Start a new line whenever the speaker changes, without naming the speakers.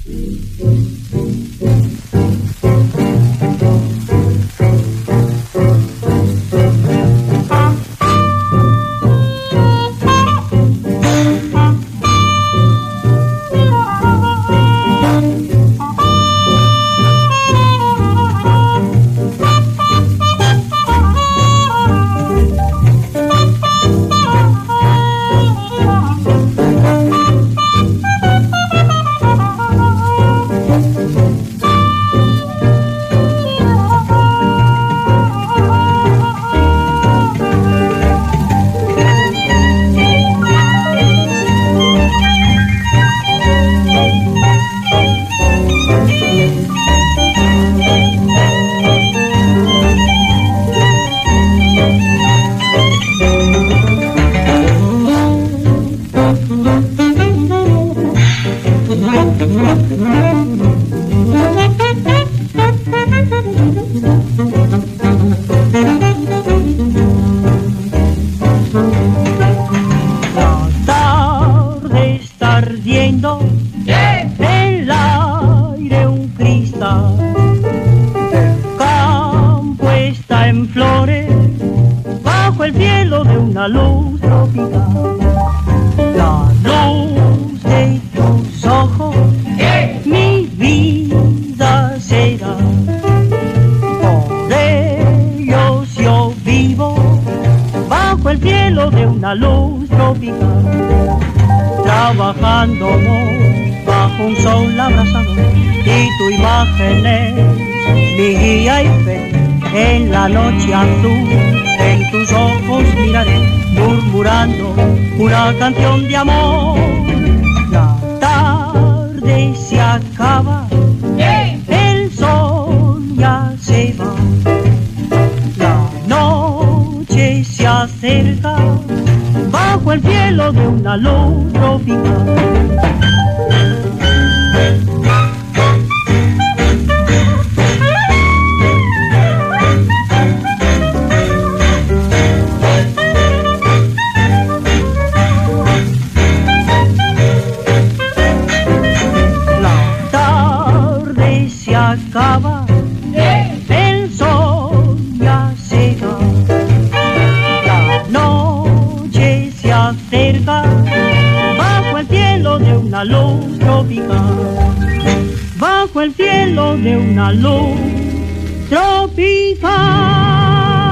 Canción de amor, la tarde se acaba, el sol ya se va, la noche se acerca, bajo el cielo de una luz tropical. El sol ya se va, la noche se acerca, bajo el cielo de una luz tropical, bajo el cielo de una luz tropical.